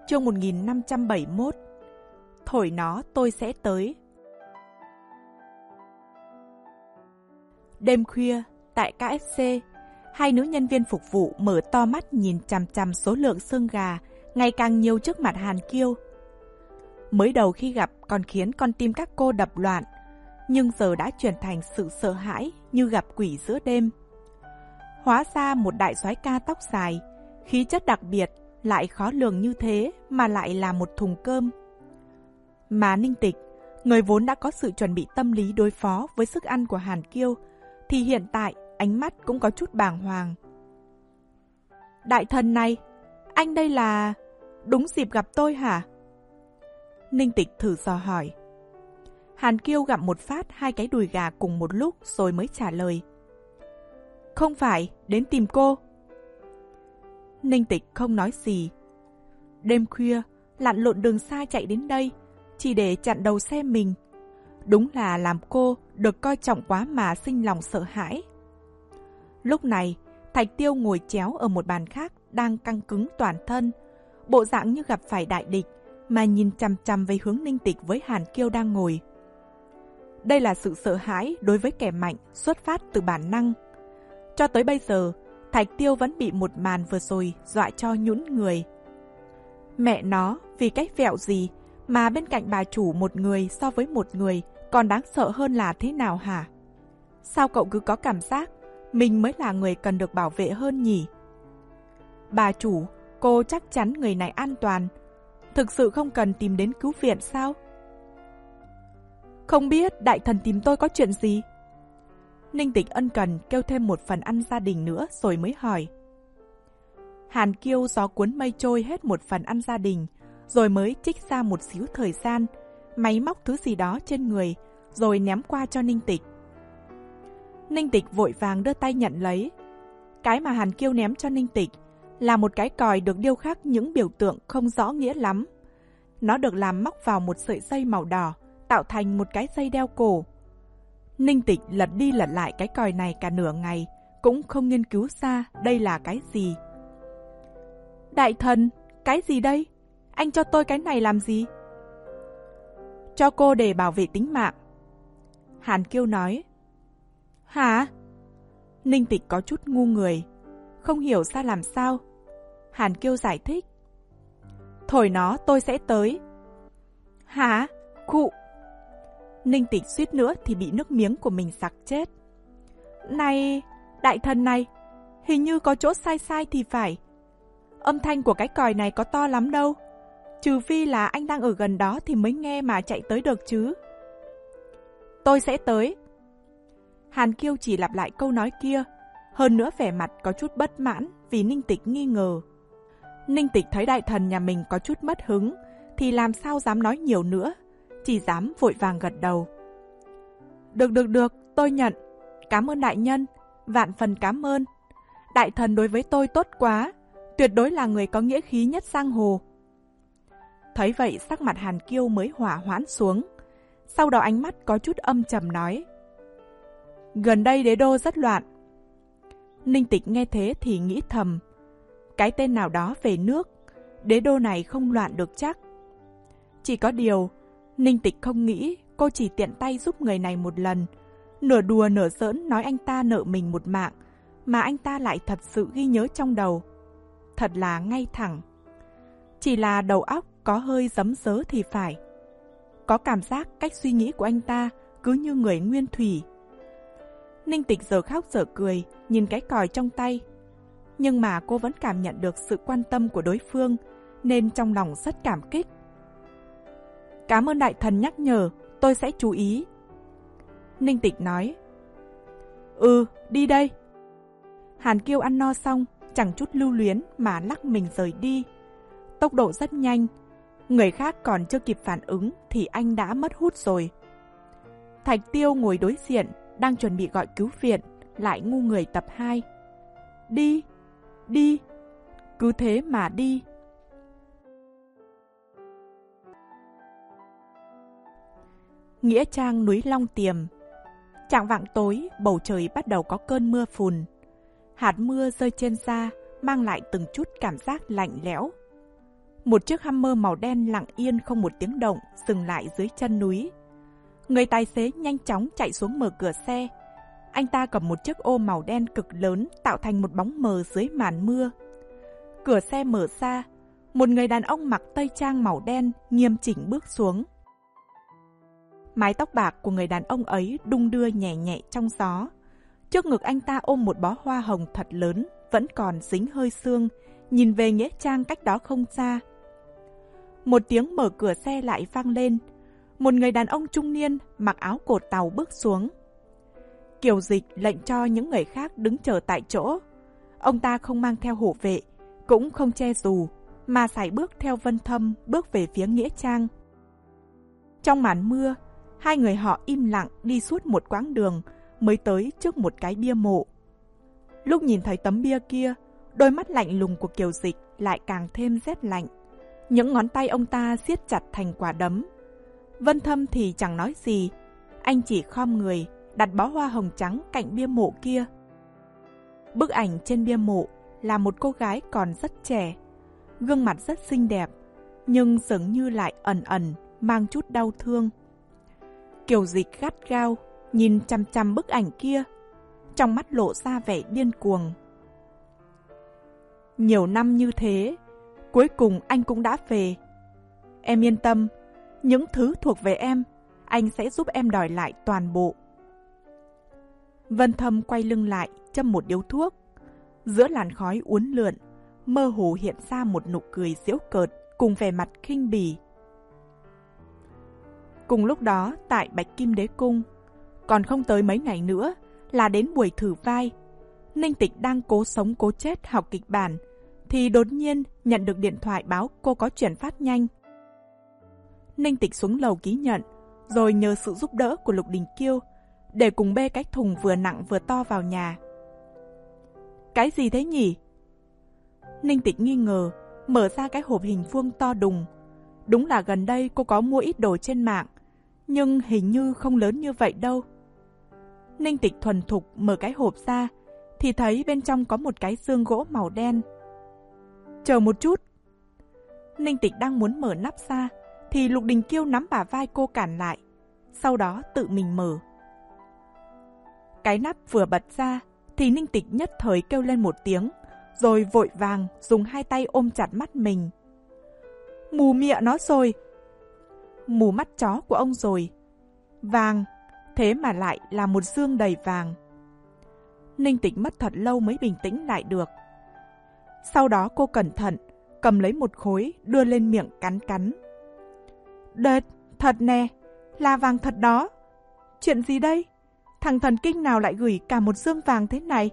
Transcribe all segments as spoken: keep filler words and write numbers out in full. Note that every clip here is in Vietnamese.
Chương một nghìn năm trăm bảy mươi mốt. Thổi nó tôi sẽ tới. Đêm khuya, tại ca ép xê, hai nữ nhân viên phục vụ mở to mắt nhìn chằm chằm số lượng xương gà ngày càng nhiều trước mặt Hàn Kiêu. Mới đầu khi gặp còn khiến con tim các cô đập loạn, nhưng giờ đã chuyển thành sự sợ hãi như gặp quỷ giữa đêm. Hóa ra một đại soái ca tóc dài, khí chất đặc biệt, lại khó lường như thế mà lại là một thùng cơm. Mà Ninh Tịch, người vốn đã có sự chuẩn bị tâm lý đối phó với sức ăn của Hàn Kiêu, thì hiện tại ánh mắt cũng có chút bàng hoàng. Đại thần này, anh đây là... đúng dịp gặp tôi hả? Ninh Tịch thử dò hỏi. Hàn Kiêu gặm một phát hai cái đùi gà cùng một lúc rồi mới trả lời. Không phải, đến tìm cô. Ninh Tịch không nói gì. Đêm khuya, lặn lộn đường xa chạy đến đây, chỉ để chặn đầu xe mình. Đúng là làm cô được coi trọng quá mà sinh lòng sợ hãi. Lúc này, Thạch Tiêu ngồi chéo ở một bàn khác đang căng cứng toàn thân, bộ dạng như gặp phải đại địch mà nhìn chằm chằm về hướng Ninh Tịch với Hàn Kiêu đang ngồi. Đây là sự sợ hãi đối với kẻ mạnh xuất phát từ bản năng. Cho tới bây giờ, Thạch Tiêu vẫn bị một màn vừa rồi dọa cho nhũn người. Mẹ nó, vì cái vẹo gì mà bên cạnh bà chủ một người so với một người còn đáng sợ hơn là thế nào hả? Sao cậu cứ có cảm giác mình mới là người cần được bảo vệ hơn nhỉ? Bà chủ, cô chắc chắn người này an toàn. Thực sự không cần tìm đến cứu viện sao? Không biết đại thần tìm tôi có chuyện gì? Ninh Tịch ân cần kêu thêm một phần ăn gia đình nữa rồi mới hỏi. Hàn Kiêu gió cuốn mây trôi hết một phần ăn gia đình, rồi mới trích ra một xíu thời gian, máy móc thứ gì đó trên người, rồi ném qua cho Ninh Tịch. Ninh Tịch vội vàng đưa tay nhận lấy. Cái mà Hàn Kiêu ném cho Ninh Tịch là một cái còi được điêu khắc những biểu tượng không rõ nghĩa lắm. Nó được làm móc vào một sợi dây màu đỏ, tạo thành một cái dây đeo cổ. Ninh Tịch lật đi lật lại cái còi này cả nửa ngày, cũng không nghiên cứu ra đây là cái gì. Đại thần, cái gì đây? Anh cho tôi cái này làm gì? Cho cô để bảo vệ tính mạng. Hàn Kiêu nói. Hả? Ninh Tịch có chút ngu người, không hiểu ra làm sao. Hàn Kiêu giải thích. Thổi nó tôi sẽ tới. Hả? Khụ. Ninh Tịch suýt nữa thì bị nước miếng của mình sặc chết. Này, đại thần này, hình như có chỗ sai sai thì phải. Âm thanh của cái còi này có to lắm đâu. Trừ phi là anh đang ở gần đó thì mới nghe mà chạy tới được chứ. Tôi sẽ tới. Hàn Kiêu chỉ lặp lại câu nói kia, hơn nữa vẻ mặt có chút bất mãn vì Ninh Tịch nghi ngờ. Ninh Tịch thấy đại thần nhà mình có chút mất hứng thì làm sao dám nói nhiều nữa, chỉ dám vội vàng gật đầu. Được được được, tôi nhận. Cảm ơn đại nhân, vạn phần cảm ơn. Đại thần đối với tôi tốt quá, tuyệt đối là người có nghĩa khí nhất giang hồ. Thấy vậy sắc mặt Hàn Kiêu mới hỏa hoãn xuống, sau đó ánh mắt có chút âm trầm nói. Gần đây đế đô rất loạn. Ninh Tịch nghe thế thì nghĩ thầm, cái tên nào đó về nước, đế đô này không loạn được chắc. Chỉ có điều, Ninh Tịch không nghĩ cô chỉ tiện tay giúp người này một lần, nửa đùa nửa giỡn nói anh ta nợ mình một mạng, mà anh ta lại thật sự ghi nhớ trong đầu. Thật là ngay thẳng. Chỉ là đầu óc có hơi giấm dớ thì phải. Có cảm giác cách suy nghĩ của anh ta cứ như người nguyên thủy. Ninh Tịch giờ khóc giờ cười, nhìn cái còi trong tay. Nhưng mà cô vẫn cảm nhận được sự quan tâm của đối phương, nên trong lòng rất cảm kích. Cảm ơn đại thần nhắc nhở, tôi sẽ chú ý. Ninh Tịch nói. Ừ, đi đây. Hàn Kiêu ăn no xong, chẳng chút lưu luyến mà lắc mình rời đi. Tốc độ rất nhanh, người khác còn chưa kịp phản ứng thì anh đã mất hút rồi. Thạch Tiêu ngồi đối diện, đang chuẩn bị gọi cứu viện, lại ngu người tập hai. Đi, đi, cứ thế mà đi. Nghĩa trang núi Long Tiềm. Chạng vạng tối, bầu trời bắt đầu có cơn mưa phùn. Hạt mưa rơi trên da, mang lại từng chút cảm giác lạnh lẽo. Một chiếc Hummer màu đen lặng yên không một tiếng động dừng lại dưới chân núi. Người tài xế nhanh chóng chạy xuống mở cửa xe. Anh ta cầm một chiếc ô màu đen cực lớn tạo thành một bóng mờ dưới màn mưa. Cửa xe mở ra, một người đàn ông mặc tây trang màu đen nghiêm chỉnh bước xuống. Mái tóc bạc của người đàn ông ấy đung đưa nhẹ nhẹ trong gió. Trước ngực anh ta ôm một bó hoa hồng thật lớn, vẫn còn dính hơi sương, nhìn về nghĩa trang cách đó không xa. Một tiếng mở cửa xe lại vang lên. Một người đàn ông trung niên mặc áo cột tàu bước xuống. Kiều Dịch lệnh cho những người khác đứng chờ tại chỗ. Ông ta không mang theo hộ vệ, cũng không che dù, mà sải bước theo Vân Thâm bước về phía nghĩa trang. Trong màn mưa, hai người họ im lặng đi suốt một quãng đường mới tới trước một cái bia mộ. Lúc nhìn thấy tấm bia kia, đôi mắt lạnh lùng của Kiều Dịch lại càng thêm rét lạnh. Những ngón tay ông ta siết chặt thành quả đấm. Vân Thâm thì chẳng nói gì, anh chỉ khom người đặt bó hoa hồng trắng cạnh bia mộ kia. Bức ảnh trên bia mộ là một cô gái còn rất trẻ, gương mặt rất xinh đẹp, nhưng dường như lại ẩn ẩn mang chút đau thương. Kiều Dịch gắt gao nhìn chằm chằm bức ảnh kia, trong mắt lộ ra vẻ điên cuồng. Nhiều năm như thế, cuối cùng anh cũng đã về. Em yên tâm, những thứ thuộc về em, anh sẽ giúp em đòi lại toàn bộ. Vân Thâm quay lưng lại, châm một điếu thuốc. Giữa làn khói uốn lượn, mơ hồ hiện ra một nụ cười giễu cợt cùng vẻ mặt khinh bỉ. Cùng lúc đó, tại Bạch Kim Đế Cung, còn không tới mấy ngày nữa là đến buổi thử vai. Ninh Tịch đang cố sống cố chết học kịch bản, thì đột nhiên nhận được điện thoại báo cô có chuyển phát nhanh. Ninh Tịch xuống lầu ký nhận, rồi nhờ sự giúp đỡ của Lục Đình Kiêu để cùng bê cái thùng vừa nặng vừa to vào nhà. Cái gì thế nhỉ? Ninh Tịch nghi ngờ, mở ra cái hộp hình vuông to đùng. Đúng là gần đây cô có mua ít đồ trên mạng, nhưng hình như không lớn như vậy đâu. Ninh Tịch thuần thục mở cái hộp ra, thì thấy bên trong có một cái dương gỗ màu đen. Chờ một chút. Ninh Tịch đang muốn mở nắp ra, thì Lục Đình Kiêu nắm bả vai cô cản lại, sau đó tự mình mở. Cái nắp vừa bật ra, thì Ninh Tịch nhất thời kêu lên một tiếng, rồi vội vàng dùng hai tay ôm chặt mắt mình. Mù mịa nó rồi. Mù mắt chó của ông rồi. Vàng, thế mà lại là một dương đầy vàng. Ninh Tịch mất thật lâu mới bình tĩnh lại được. Sau đó cô cẩn thận cầm lấy một khối đưa lên miệng cắn cắn. Đệt, thật nè, là vàng thật đó. Chuyện gì đây? Thằng thần kinh nào lại gửi cả một dương vàng thế này?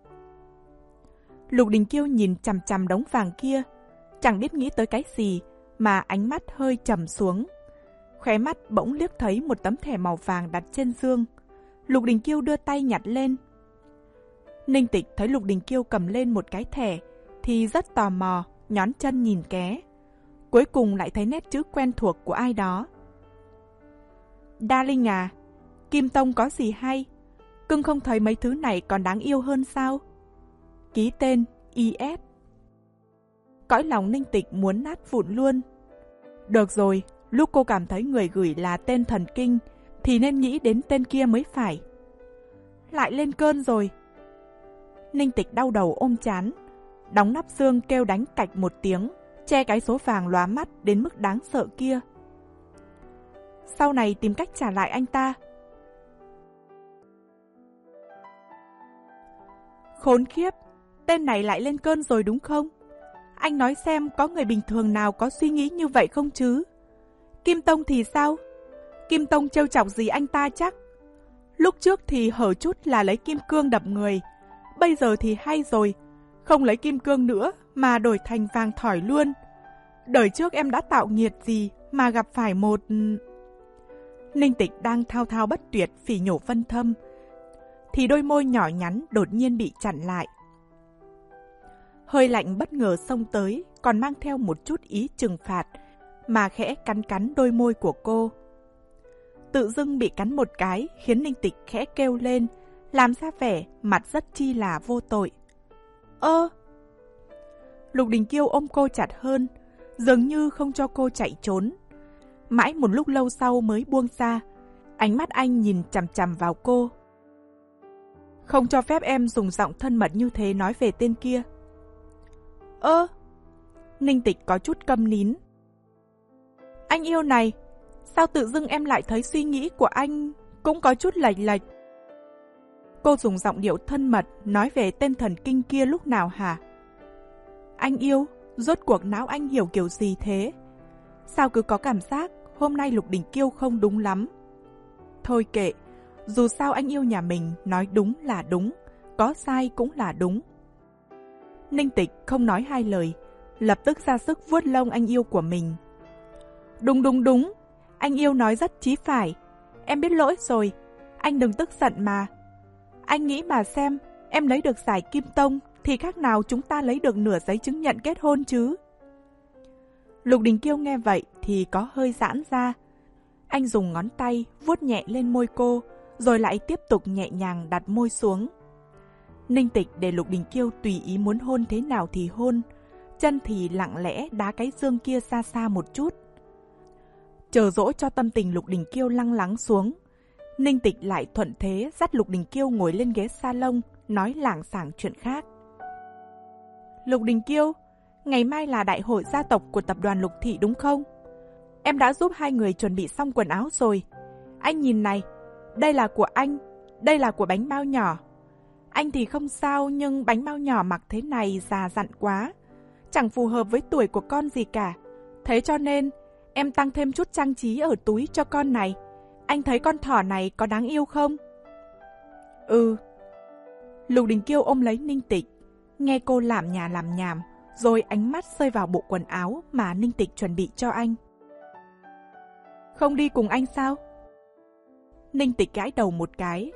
Lục Đình Kiêu nhìn chằm chằm đống vàng kia, chẳng biết nghĩ tới cái gì mà ánh mắt hơi trầm xuống. Khóe mắt bỗng liếc thấy một tấm thẻ màu vàng đặt trên dương. Lục Đình Kiêu đưa tay nhặt lên. Ninh Tịch thấy Lục Đình Kiêu cầm lên một cái thẻ thì rất tò mò, nhón chân nhìn ké. Cuối cùng lại thấy nét chữ quen thuộc của ai đó. Darling à, Kim Tông có gì hay? Cưng không thấy mấy thứ này còn đáng yêu hơn sao? Ký tên i ét. Cõi lòng Ninh Tịch muốn nát vụn luôn. Được rồi, lúc cô cảm thấy người gửi là tên thần kinh thì nên nghĩ đến tên kia mới phải. Lại lên cơn rồi. Ninh Tịch đau đầu ôm chán, đóng nắp dương kêu đánh cạch một tiếng, che cái số vàng lóa mắt đến mức đáng sợ kia. Sau này tìm cách trả lại anh ta. Khốn khiếp, tên này lại lên cơn rồi đúng không? Anh nói xem có người bình thường nào có suy nghĩ như vậy không chứ? Kim Tông thì sao? Kim Tông trêu chọc gì anh ta chắc? Lúc trước thì hở chút là lấy kim cương đập người, bây giờ thì hay rồi, không lấy kim cương nữa mà đổi thành vàng thỏi luôn. Đời trước em đã tạo nghiệt gì mà gặp phải một... Ninh Tịch đang thao thao bất tuyệt phỉ nhổ Vân Thâm, thì đôi môi nhỏ nhắn đột nhiên bị chặn lại. Hơi lạnh bất ngờ xông tới, còn mang theo một chút ý trừng phạt, mà khẽ cắn cắn đôi môi của cô. Tự dưng bị cắn một cái khiến Ninh Tịch khẽ kêu lên, làm ra vẻ mặt rất chi là vô tội. Ơ! Lục Đình Kiêu ôm cô chặt hơn, dường như không cho cô chạy trốn. Mãi một lúc lâu sau mới buông ra, ánh mắt anh nhìn chằm chằm vào cô. Không cho phép em dùng giọng thân mật như thế nói về tên kia. Ơ, Ninh Tịch có chút câm nín. Anh yêu này, sao tự dưng em lại thấy suy nghĩ của anh cũng có chút lệch lệch? Cô dùng giọng điệu thân mật nói về tên thần kinh kia lúc nào hả? Anh yêu, rốt cuộc não anh hiểu kiểu gì thế? Sao cứ có cảm giác hôm nay Lục Đình Kiêu không đúng lắm? Thôi kệ, dù sao anh yêu nhà mình nói đúng là đúng, có sai cũng là đúng. Ninh Tịch không nói hai lời, lập tức ra sức vuốt lông anh yêu của mình. Đúng đúng đúng, anh yêu nói rất chí phải. Em biết lỗi rồi, anh đừng tức giận mà. Anh nghĩ mà xem, em lấy được giải Kim Tông thì khác nào chúng ta lấy được nửa giấy chứng nhận kết hôn chứ. Lục Đình Kiêu nghe vậy thì có hơi giãn ra. Anh dùng ngón tay vuốt nhẹ lên môi cô, rồi lại tiếp tục nhẹ nhàng đặt môi xuống. Ninh Tịch để Lục Đình Kiêu tùy ý muốn hôn thế nào thì hôn, chân thì lặng lẽ đá cái dương kia xa xa một chút. Chờ dỗ cho tâm tình Lục Đình Kiêu lăng lắng xuống, Ninh Tịch lại thuận thế dắt Lục Đình Kiêu ngồi lên ghế salon, nói lảng xảng chuyện khác. Lục Đình Kiêu, ngày mai là đại hội gia tộc của tập đoàn Lục Thị đúng không? Em đã giúp hai người chuẩn bị xong quần áo rồi. Anh nhìn này, đây là của anh, đây là của bánh bao nhỏ. Anh thì không sao, nhưng bánh bao nhỏ mặc thế này già dặn quá, chẳng phù hợp với tuổi của con gì cả. Thế cho nên, em tăng thêm chút trang trí ở túi cho con này. Anh thấy con thỏ này có đáng yêu không? Ừ. Lục Đình Kiêu ôm lấy Ninh Tịch, nghe cô làm nhà làm nhảm, rồi ánh mắt rơi vào bộ quần áo mà Ninh Tịch chuẩn bị cho anh. Không đi cùng anh sao? Ninh Tịch gãi đầu một cái.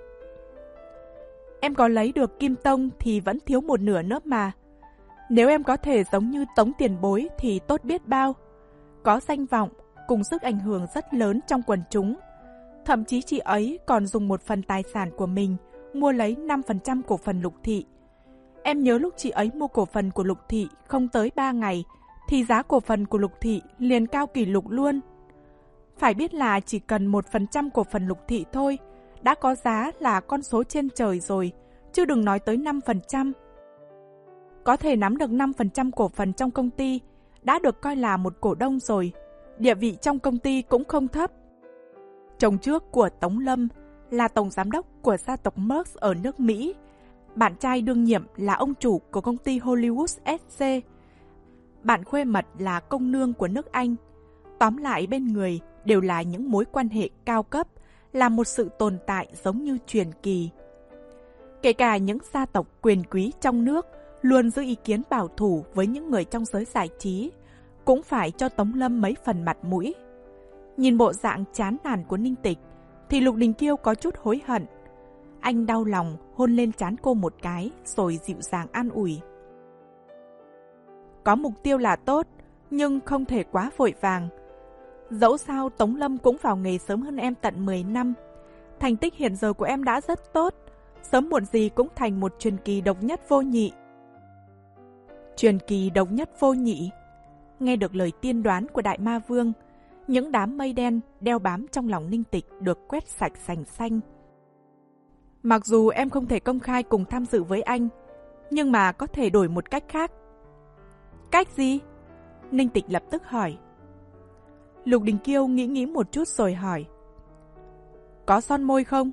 Em có lấy được Kim Tông thì vẫn thiếu một nửa nữa mà. Nếu em có thể giống như Tống tiền bối thì tốt biết bao. Có danh vọng, cùng sức ảnh hưởng rất lớn trong quần chúng. Thậm chí chị ấy còn dùng một phần tài sản của mình mua lấy năm phần trăm cổ phần Lục Thị. Em nhớ lúc chị ấy mua cổ phần của Lục Thị không tới ba ngày thì giá cổ phần của Lục Thị liền cao kỷ lục luôn. Phải biết là chỉ cần một phần trăm cổ phần Lục Thị thôi đã có giá là con số trên trời rồi, chứ đừng nói tới năm phần trăm. Có thể nắm được năm phần trăm cổ phần trong công ty đã được coi là một cổ đông rồi, địa vị trong công ty cũng không thấp. Chồng trước của Tống Lâm là tổng giám đốc của gia tộc Merck ở nước Mỹ, bạn trai đương nhiệm là ông chủ của công ty Hollywood ét xê, bạn khuê mật là công nương của nước Anh. Tóm lại bên người đều là những mối quan hệ cao cấp, là một sự tồn tại giống như truyền kỳ. Kể cả những gia tộc quyền quý trong nước luôn giữ ý kiến bảo thủ với những người trong giới giải trí, cũng phải cho Tống Lâm mấy phần mặt mũi. Nhìn bộ dạng chán nản của Ninh Tịch thì Lục Đình Kiêu có chút hối hận. Anh đau lòng hôn lên trán cô một cái rồi dịu dàng an ủi. Có mục tiêu là tốt, nhưng không thể quá vội vàng. Dẫu sao Tống Lâm cũng vào nghề sớm hơn em tận mười năm. Thành tích hiện giờ của em đã rất tốt, sớm muộn gì cũng thành một truyền kỳ độc nhất vô nhị. Truyền kỳ độc nhất vô nhị. Nghe được lời tiên đoán của Đại Ma Vương, những đám mây đen đeo bám trong lòng Ninh Tịch được quét sạch sành xanh. Mặc dù em không thể công khai cùng tham dự với anh, nhưng mà có thể đổi một cách khác. Cách gì? Ninh Tịch lập tức hỏi. Lục Đình Kiêu nghĩ nghĩ một chút rồi hỏi. Có son môi không?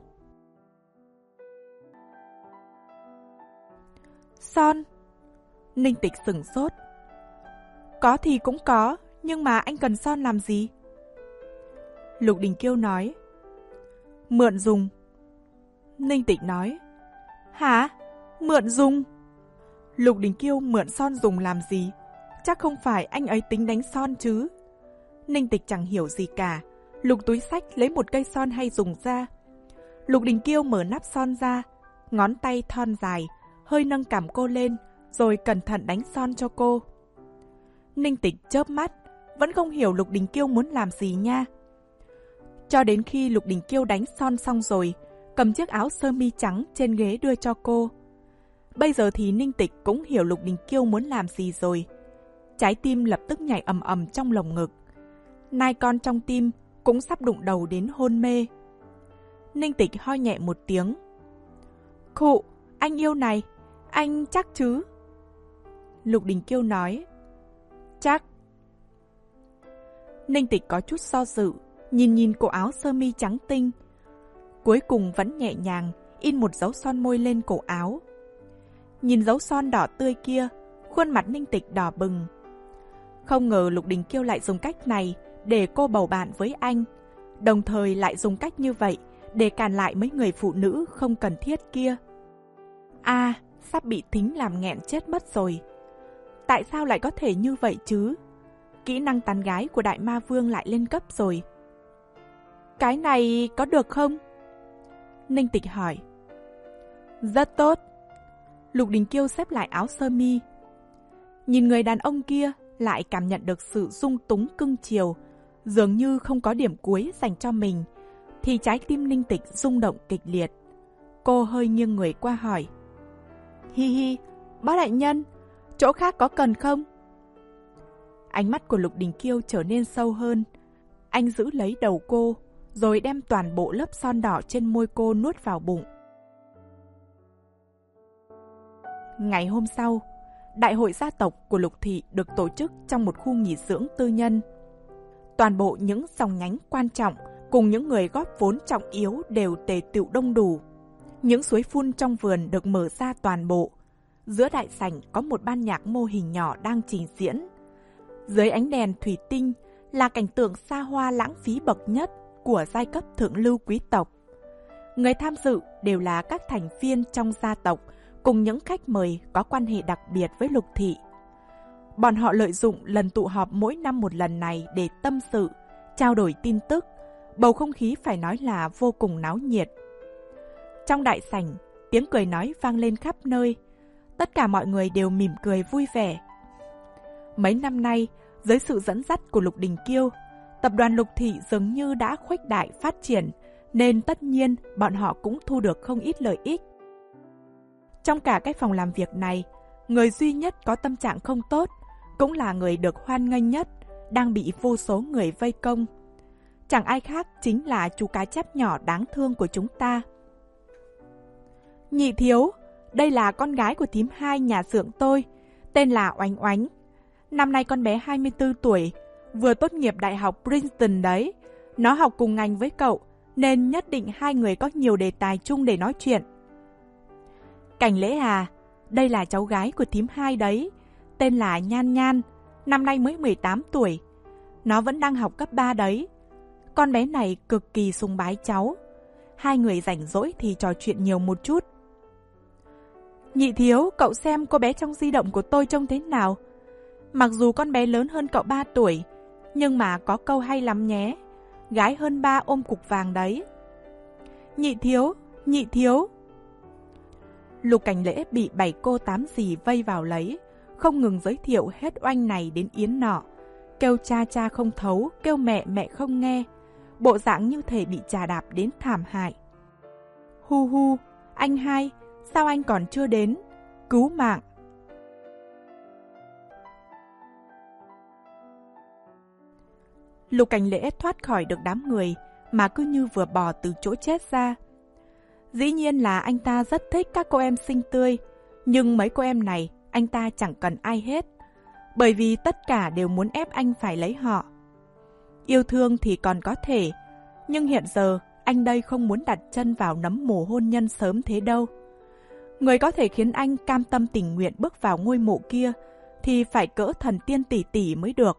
Son? Ninh Tịch sửng sốt. Có thì cũng có, nhưng mà anh cần son làm gì? Lục Đình Kiêu nói. Mượn dùng. Ninh Tịch nói. Hả? Mượn dùng? Lục Đình Kiêu mượn son dùng làm gì? Chắc không phải anh ấy tính đánh son chứ? Ninh Tịch chẳng hiểu gì cả, lục túi xách lấy một cây son hay dùng ra. Lục Đình Kiêu mở nắp son ra, ngón tay thon dài, hơi nâng cằm cô lên, rồi cẩn thận đánh son cho cô. Ninh Tịch chớp mắt, vẫn không hiểu Lục Đình Kiêu muốn làm gì nha. Cho đến khi Lục Đình Kiêu đánh son xong rồi, cầm chiếc áo sơ mi trắng trên ghế đưa cho cô. Bây giờ thì Ninh Tịch cũng hiểu Lục Đình Kiêu muốn làm gì rồi. Trái tim lập tức nhảy ầm ầm trong lồng ngực. Nai con trong tim cũng sắp đụng đầu đến hôn mê. Ninh Tịch ho nhẹ một tiếng. Khụ, anh yêu này, anh chắc chứ? Lục Đình Kiêu nói. Chắc. Ninh Tịch có chút do dự, nhìn nhìn cổ áo sơ mi trắng tinh. Cuối cùng vẫn nhẹ nhàng in một dấu son môi lên cổ áo. Nhìn dấu son đỏ tươi kia, khuôn mặt Ninh Tịch đỏ bừng. Không ngờ Lục Đình Kiêu lại dùng cách này để cô bầu bạn với anh, đồng thời lại dùng cách như vậy để cản lại mấy người phụ nữ không cần thiết kia. À, sắp bị Thính làm nghẹn chết mất rồi. Tại sao lại có thể như vậy chứ? Kỹ năng tán gái của Đại Ma Vương lại lên cấp rồi. Cái này có được không? Ninh Tịch hỏi. Rất tốt. Lục Đình Kiêu xếp lại áo sơ mi. Nhìn người đàn ông kia lại cảm nhận được sự dung túng cưng chiều, dường như không có điểm cuối dành cho mình, thì trái tim Ninh Tịch rung động kịch liệt. Cô hơi nghiêng người qua hỏi. Hi hi, bác đại nhân, chỗ khác có cần không? Ánh mắt của Lục Đình Kiêu trở nên sâu hơn. Anh giữ lấy đầu cô, rồi đem toàn bộ lớp son đỏ trên môi cô nuốt vào bụng. Ngày hôm sau, đại hội gia tộc của Lục Thị được tổ chức trong một khu nghỉ dưỡng tư nhân. Toàn bộ những dòng nhánh quan trọng cùng những người góp vốn trọng yếu đều tề tựu đông đủ. Những suối phun trong vườn được mở ra toàn bộ. Giữa đại sảnh có một ban nhạc mô hình nhỏ đang trình diễn. Dưới ánh đèn thủy tinh là cảnh tượng xa hoa lãng phí bậc nhất của giai cấp thượng lưu quý tộc. Người tham dự đều là các thành viên trong gia tộc cùng những khách mời có quan hệ đặc biệt với Lục Thị. Bọn họ lợi dụng lần tụ họp mỗi năm một lần này để tâm sự, trao đổi tin tức. Bầu không khí phải nói là vô cùng náo nhiệt. Trong đại sảnh, tiếng cười nói vang lên khắp nơi. Tất cả mọi người đều mỉm cười vui vẻ. Mấy năm nay, dưới sự dẫn dắt của Lục Đình Kiêu, tập đoàn Lục Thị dường như đã khuếch đại phát triển, nên tất nhiên bọn họ cũng thu được không ít lợi ích. Trong cả cái phòng làm việc này, người duy nhất có tâm trạng không tốt, cũng là người được hoan nghênh nhất, đang bị vô số người vây công. Chẳng ai khác chính là chú cá chép nhỏ đáng thương của chúng ta. Nhị thiếu, đây là con gái của thím hai nhà xưởng tôi, tên là Oánh Oánh. Năm nay con bé hai mươi tư tuổi, vừa tốt nghiệp đại học Princeton đấy. Nó học cùng ngành với cậu, nên nhất định hai người có nhiều đề tài chung để nói chuyện. Cảnh Lễ à, đây là cháu gái của thím hai đấy, tên là Nhan Nhan, năm nay mới mười tám tuổi. Nó vẫn đang học cấp ba đấy. Con bé này cực kỳ sùng bái cháu. Hai người rảnh rỗi thì trò chuyện nhiều một chút. Nhị thiếu, cậu xem cô bé trong di động của tôi trông thế nào? Mặc dù con bé lớn hơn cậu ba tuổi, nhưng mà có câu hay lắm nhé. Gái hơn ba ôm cục vàng đấy. Nhị thiếu, nhị thiếu. Lục Cảnh Lễ bị bảy cô tám dì vây vào lấy, không ngừng giới thiệu hết oanh này đến yến nọ. Kêu cha cha không thấu, kêu mẹ mẹ không nghe. Bộ dạng như thể bị chà đạp đến thảm hại. Hu hu, anh hai, sao anh còn chưa đến? Cứu mạng! Lục Cảnh Lễ thoát khỏi được đám người mà cứ như vừa bò từ chỗ chết ra. Dĩ nhiên là anh ta rất thích các cô em xinh tươi, nhưng mấy cô em này anh ta chẳng cần ai hết, bởi vì tất cả đều muốn ép anh phải lấy họ. Yêu thương thì còn có thể, nhưng hiện giờ anh đây không muốn đặt chân vào nấm mồ hôn nhân sớm thế đâu. Người có thể khiến anh cam tâm tình nguyện bước vào ngôi mộ kia thì phải cỡ thần tiên tỷ tỷ mới được.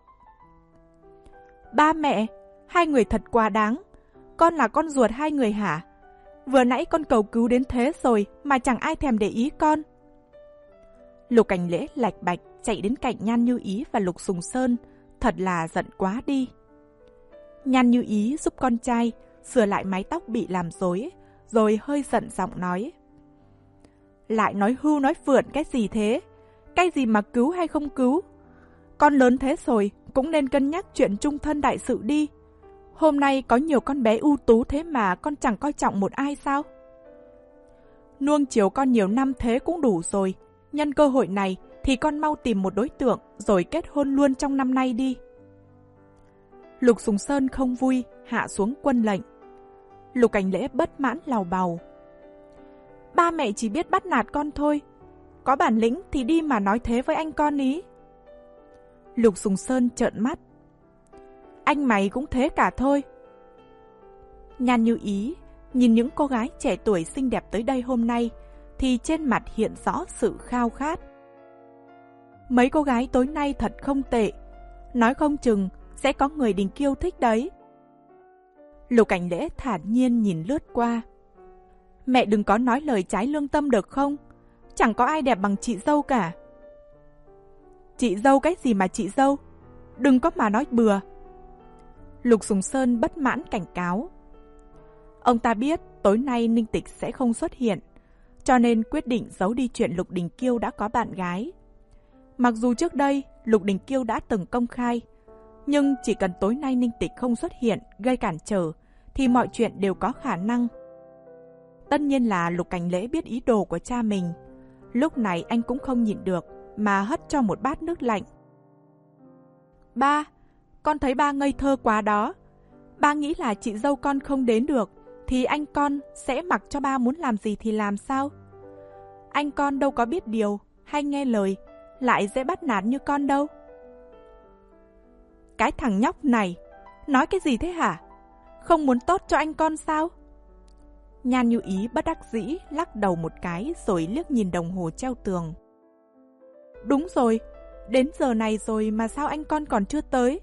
Ba mẹ, hai người thật quá đáng. Con là con ruột hai người hả? Vừa nãy con cầu cứu đến thế rồi mà chẳng ai thèm để ý con. Lục Cảnh Lễ lạch bạch chạy đến cạnh Nhan Như Ý và Lục Sùng Sơn, thật là giận quá đi. Nhan Như Ý giúp con trai sửa lại mái tóc bị làm rối, rồi hơi giận giọng nói. Lại nói hưu nói phượn cái gì thế? Cái gì mà cứu hay không cứu? Con lớn thế rồi, cũng nên cân nhắc chuyện chung thân đại sự đi. Hôm nay có nhiều con bé ưu tú thế mà con chẳng coi trọng một ai sao? Nuông chiều con nhiều năm thế cũng đủ rồi. Nhân cơ hội này, thì con mau tìm một đối tượng rồi kết hôn luôn trong năm nay đi. Lục Sùng Sơn không vui, hạ xuống quân lệnh. Lục Cảnh Lễ bất mãn làu bàu. Ba mẹ chỉ biết bắt nạt con thôi. Có bản lĩnh thì đi mà nói thế với anh con ý. Lục Sùng Sơn trợn mắt. Anh mày cũng thế cả thôi. Nhan Như Ý nhìn những cô gái trẻ tuổi xinh đẹp tới đây hôm nay thì trên mặt hiện rõ sự khao khát. Mấy cô gái tối nay thật không tệ, nói không chừng sẽ có người Đình Kiêu thích đấy. Lục Cảnh Lễ thản nhiên nhìn lướt qua. Mẹ đừng có nói lời trái lương tâm được không? Chẳng có ai đẹp bằng chị dâu cả. Chị dâu cái gì mà chị dâu? Đừng có mà nói bừa. Lục Sùng Sơn bất mãn cảnh cáo. Ông ta biết tối nay Ninh Tịch sẽ không xuất hiện, cho nên quyết định giấu đi chuyện Lục Đình Kiêu đã có bạn gái. Mặc dù trước đây Lục Đình Kiêu đã từng công khai, nhưng chỉ cần tối nay Ninh Tịch không xuất hiện gây cản trở thì mọi chuyện đều có khả năng. Tất nhiên là Lục Cảnh Lễ biết ý đồ của cha mình. Lúc này anh cũng không nhịn được mà hất cho một bát nước lạnh. Ba, con thấy ba ngây thơ quá đó. Ba nghĩ là chị dâu con không đến được thì anh con sẽ mặc cho ba muốn làm gì thì làm sao? Anh con đâu có biết điều hay nghe lời, lại dễ bắt nạt như con đâu. Cái thằng nhóc này, nói cái gì thế hả? Không muốn tốt cho anh con sao? Nhan Như Ý bất đắc dĩ lắc đầu một cái rồi liếc nhìn đồng hồ treo tường. Đúng rồi, đến giờ này rồi mà sao anh con còn chưa tới?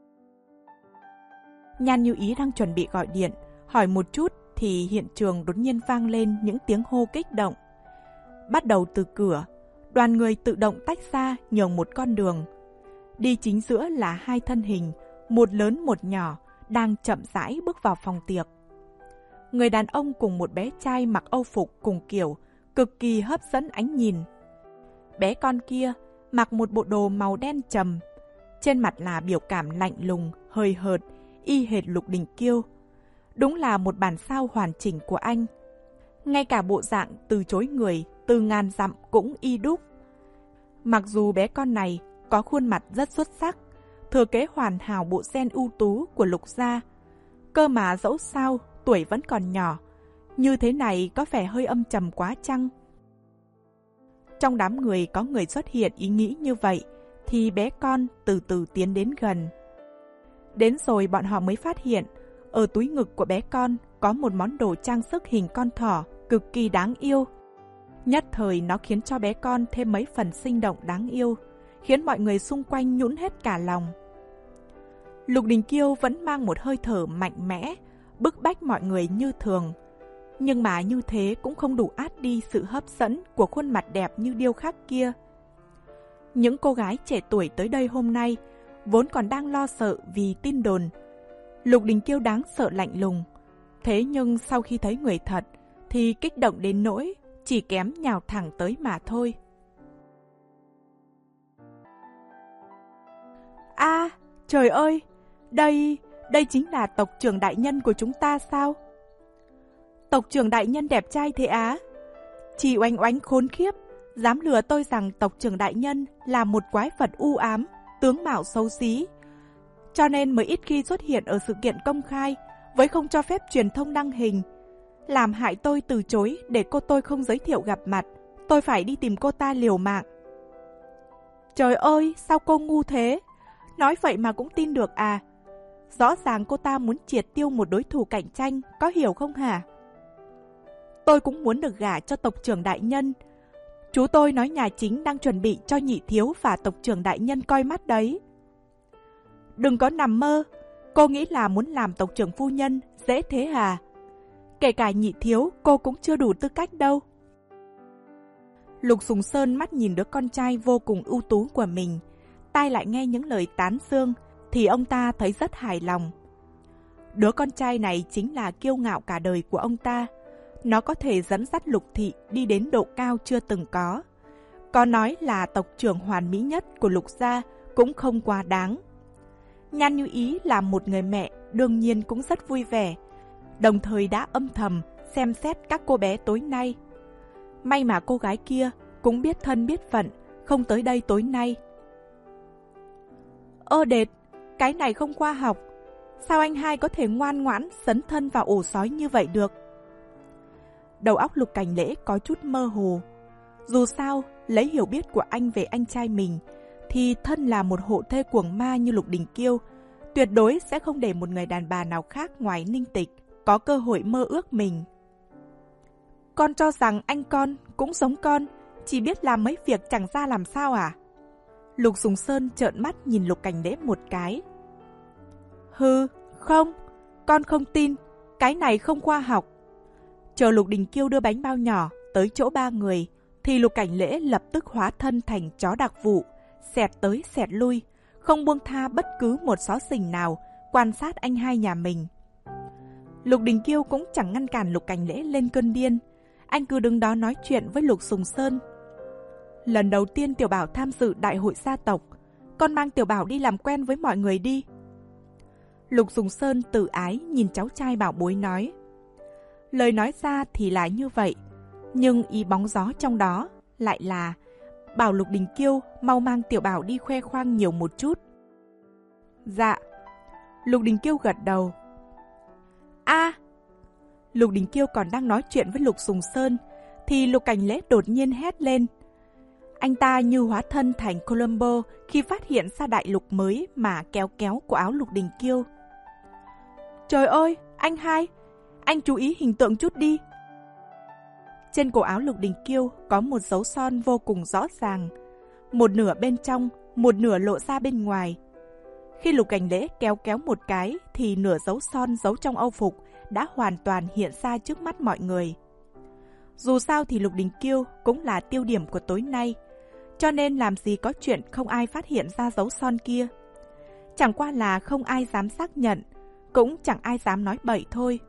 Nhan Như Ý đang chuẩn bị gọi điện, hỏi một chút thì hiện trường đột nhiên vang lên những tiếng hô kích động. Bắt đầu từ cửa, đoàn người tự động tách ra nhường một con đường. Đi chính giữa là hai thân hình, một lớn một nhỏ, đang chậm rãi bước vào phòng tiệc. Người đàn ông cùng một bé trai mặc âu phục cùng kiểu, cực kỳ hấp dẫn ánh nhìn. Bé con kia mặc một bộ đồ màu đen trầm, trên mặt là biểu cảm lạnh lùng, hời hợt, y hệt Lục Đình Kiêu. Đúng là một bản sao hoàn chỉnh của anh. Ngay cả bộ dạng từ chối người từ ngàn dặm cũng y đúc. Mặc dù bé con này có khuôn mặt rất xuất sắc, thừa kế hoàn hảo bộ gen ưu tú của Lục gia, cơ mà dẫu sao tuổi vẫn còn nhỏ, như thế này có vẻ hơi âm trầm quá chăng? Trong đám người có người xuất hiện ý nghĩ như vậy, thì bé con từ từ tiến đến gần. Đến rồi bọn họ mới phát hiện, ở túi ngực của bé con có một món đồ trang sức hình con thỏ cực kỳ đáng yêu. Nhất thời nó khiến cho bé con thêm mấy phần sinh động đáng yêu, khiến mọi người xung quanh nhũn hết cả lòng. Lục Đình Kiêu vẫn mang một hơi thở mạnh mẽ, bức bách mọi người như thường. Nhưng mà như thế cũng không đủ át đi sự hấp dẫn của khuôn mặt đẹp như điêu khắc kia. Những cô gái trẻ tuổi tới đây hôm nay vốn còn đang lo sợ vì tin đồn Lục Đình Kiêu đáng sợ lạnh lùng. Thế nhưng sau khi thấy người thật thì kích động đến nỗi chỉ kém nhào thẳng tới mà thôi. A, à, trời ơi, đây, đây chính là tộc trưởng đại nhân của chúng ta sao? Tộc trưởng đại nhân đẹp trai thế á? Chị Oánh Oánh khốn khiếp, dám lừa tôi rằng tộc trưởng đại nhân là một quái vật u ám, tướng mạo xấu xí. Cho nên mới ít khi xuất hiện ở sự kiện công khai, với không cho phép truyền thông đăng hình. Làm hại tôi từ chối để cô tôi không giới thiệu gặp mặt, tôi phải đi tìm cô ta liều mạng. Trời ơi, sao cô ngu thế? Nói vậy mà cũng tin được à? Rõ ràng cô ta muốn triệt tiêu một đối thủ cạnh tranh, có hiểu không hả? Tôi cũng muốn được gả cho tộc trưởng đại nhân. Chú tôi nói nhà chính đang chuẩn bị cho nhị thiếu và tộc trưởng đại nhân coi mắt đấy. Đừng có nằm mơ, cô nghĩ là muốn làm tộc trưởng phu nhân dễ thế hả? Kể cả nhị thiếu cô cũng chưa đủ tư cách đâu. Lục Sùng Sơn mắt nhìn đứa con trai vô cùng ưu tú của mình, tai lại nghe những lời tán dương thì ông ta thấy rất hài lòng. Đứa con trai này chính là kiêu ngạo cả đời của ông ta. Nó có thể dẫn dắt Lục thị đi đến độ cao chưa từng có. Có nói là tộc trưởng hoàn mỹ nhất của Lục gia cũng không quá đáng. Nhan Như Ý là một người mẹ đương nhiên cũng rất vui vẻ, đồng thời đã âm thầm xem xét các cô bé tối nay. May mà cô gái kia cũng biết thân biết phận, không tới đây tối nay. Ơ đệt, cái này không khoa học. Sao anh hai có thể ngoan ngoãn sấn thân vào ổ sói như vậy được? Đầu óc Lục Cảnh Lễ có chút mơ hồ. Dù sao, lấy hiểu biết của anh về anh trai mình, thì thân là một hộ thê cuồng ma như Lục Đình Kiêu, tuyệt đối sẽ không để một người đàn bà nào khác ngoài Ninh Tịch có cơ hội mơ ước mình. Con cho rằng anh con cũng giống con, chỉ biết làm mấy việc chẳng ra làm sao à? Lục Sùng Sơn trợn mắt nhìn Lục Cảnh Lễ một cái. Hừ, không, con không tin, cái này không khoa học. Chờ Lục Đình Kiêu đưa bánh bao nhỏ tới chỗ ba người, thì Lục Cảnh Lễ lập tức hóa thân thành chó đặc vụ, xẹt tới xẹt lui, không buông tha bất cứ một xó xỉnh nào quan sát anh hai nhà mình. Lục Đình Kiêu cũng chẳng ngăn cản Lục Cảnh Lễ lên cơn điên, anh cứ đứng đó nói chuyện với Lục Sùng Sơn. Lần đầu tiên Tiểu Bảo tham dự đại hội gia tộc, con mang Tiểu Bảo đi làm quen với mọi người đi. Lục Sùng Sơn tự ái nhìn cháu trai bảo bối nói. Lời nói ra thì là như vậy, nhưng ý bóng gió trong đó lại là bảo Lục Đình Kiêu mau mang Tiểu Bảo đi khoe khoang nhiều một chút. Dạ. Lục Đình Kiêu gật đầu. A! À, Lục Đình Kiêu còn đang nói chuyện với Lục Sùng Sơn, thì Lục Cảnh Lễ đột nhiên hét lên. Anh ta như hóa thân thành Columbo khi phát hiện ra đại lục mới mà kéo kéo của áo Lục Đình Kiêu. Trời ơi, anh hai, anh chú ý hình tượng chút đi. Trên cổ áo Lục Đình Kiêu có một dấu son vô cùng rõ ràng, một nửa bên trong, một nửa lộ ra bên ngoài. Khi Lục Cảnh Lễ kéo kéo một cái thì nửa dấu son giấu trong âu phục đã hoàn toàn hiện ra trước mắt mọi người. Dù sao thì Lục Đình Kiêu cũng là tiêu điểm của tối nay, cho nên làm gì có chuyện không ai phát hiện ra dấu son kia. Chẳng qua là không ai dám xác nhận, cũng chẳng ai dám nói bậy thôi.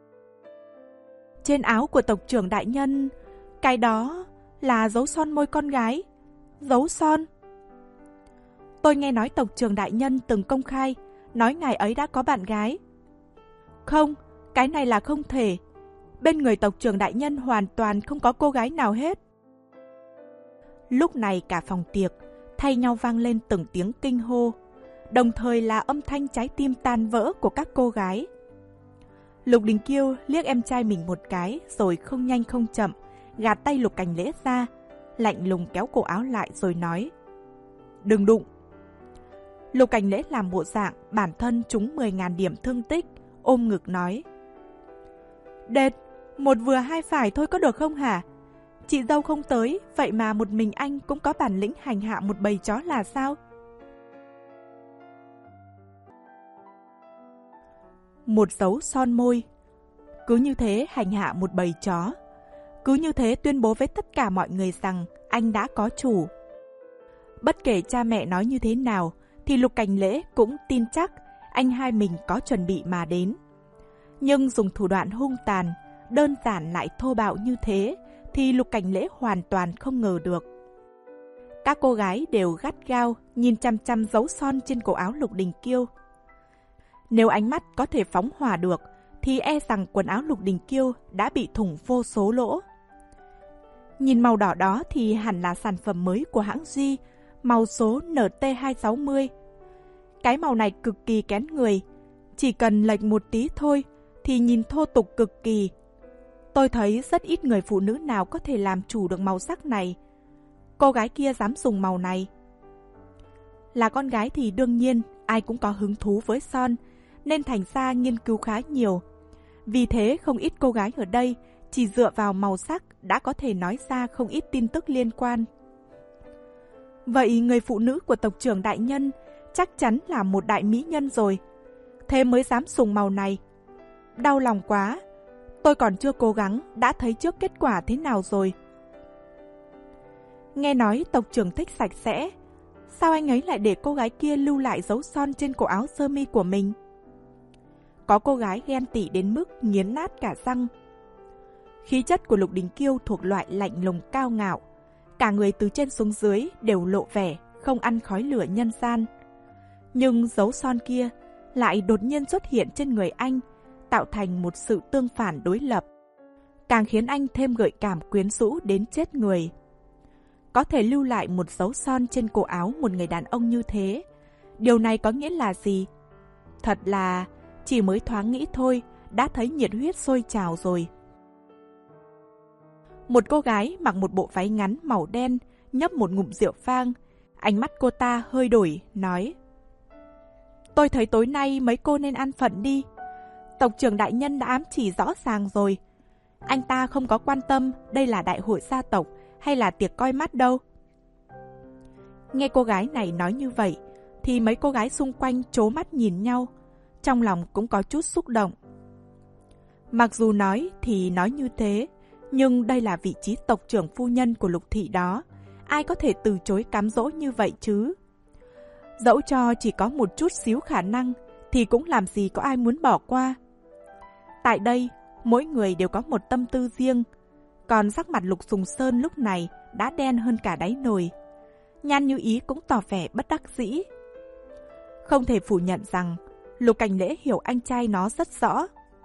Trên áo của tộc trưởng đại nhân, cái đó là dấu son môi con gái. Dấu son. Tôi nghe nói tộc trưởng đại nhân từng công khai, nói ngài ấy đã có bạn gái. Không, cái này là không thể. Bên người tộc trưởng đại nhân hoàn toàn không có cô gái nào hết. Lúc này cả phòng tiệc thay nhau vang lên từng tiếng kinh hô, đồng thời là âm thanh trái tim tan vỡ của các cô gái. Lục Đình Kiêu liếc em trai mình một cái rồi không nhanh không chậm gạt tay Lục Cảnh Lễ ra, lạnh lùng kéo cổ áo lại rồi nói. Đừng đụng. Lục Cảnh Lễ làm bộ dạng bản thân trúng mười nghìn điểm thương tích, ôm ngực nói. Đệt, một vừa hai phải thôi có được không hả? Chị dâu không tới, vậy mà một mình anh cũng có bản lĩnh hành hạ một bầy chó là sao? Một dấu son môi. Cứ như thế hành hạ một bầy chó. Cứ như thế tuyên bố với tất cả mọi người rằng anh đã có chủ. Bất kể cha mẹ nói như thế nào, thì Lục Cảnh Lễ cũng tin chắc anh hai mình có chuẩn bị mà đến. Nhưng dùng thủ đoạn hung tàn, đơn giản lại thô bạo như thế, thì Lục Cảnh Lễ hoàn toàn không ngờ được. Các cô gái đều gắt gao nhìn chăm chăm dấu son trên cổ áo Lục Đình Kiêu. Nếu ánh mắt có thể phóng hỏa được, thì e rằng quần áo Lục Đình Kiêu đã bị thủng vô số lỗ. Nhìn màu đỏ đó thì hẳn là sản phẩm mới của hãng Duy, màu số N T hai sáu không. Cái màu này cực kỳ kén người, chỉ cần lệch một tí thôi thì nhìn thô tục cực kỳ. Tôi thấy rất ít người phụ nữ nào có thể làm chủ được màu sắc này. Cô gái kia dám dùng màu này. Là con gái thì đương nhiên ai cũng có hứng thú với son, nên thành ra nghiên cứu khá nhiều. Vì thế không ít cô gái ở đây chỉ dựa vào màu sắc đã có thể nói ra không ít tin tức liên quan. Vậy người phụ nữ của tộc trưởng đại nhân chắc chắn là một đại mỹ nhân rồi. Thế mới dám dùng màu này. Đau lòng quá. Tôi còn chưa cố gắng đã thấy trước kết quả thế nào rồi. Nghe nói tộc trưởng thích sạch sẽ. Sao anh ấy lại để cô gái kia lưu lại dấu son trên cổ áo sơ mi của mình? Có cô gái ghen tị đến mức nghiến nát cả răng. Khí chất của Lục Đình Kiêu thuộc loại lạnh lùng cao ngạo. Cả người từ trên xuống dưới đều lộ vẻ không ăn khói lửa nhân gian. Nhưng dấu son kia lại đột nhiên xuất hiện trên người anh, tạo thành một sự tương phản đối lập, càng khiến anh thêm gợi cảm quyến rũ đến chết người. có thể lưu lại một dấu son trên cổ áo một người đàn ông như thế. Điều này có nghĩa là gì? Thật là chỉ mới thoáng nghĩ thôi, đã thấy nhiệt huyết sôi trào rồi. Một cô gái mặc một bộ váy ngắn màu đen, nhấp một ngụm rượu vang. Ánh mắt cô ta hơi đổi, nói: Tôi thấy tối nay mấy cô nên ăn phận đi. Tộc trưởng đại nhân đã ám chỉ rõ ràng rồi. Anh ta không có quan tâm đây là đại hội gia tộc hay là tiệc coi mắt đâu. Nghe cô gái này nói như vậy, thì mấy cô gái xung quanh trố mắt nhìn nhau, trong lòng cũng có chút xúc động. Mặc dù nói thì nói như thế, nhưng đây là vị trí tộc trưởng phu nhân của Lục thị đó, ai có thể từ chối cám dỗ như vậy chứ? Dẫu cho chỉ có một chút xíu khả năng, thì cũng làm gì có ai muốn bỏ qua. Tại đây, mỗi người đều có một tâm tư riêng, còn sắc mặt Lục Sùng Sơn lúc này đã đen hơn cả đáy nồi. Nhan Như Ý cũng tỏ vẻ bất đắc dĩ. Không thể phủ nhận rằng Lục Cảnh Lễ hiểu anh trai nó rất rõ.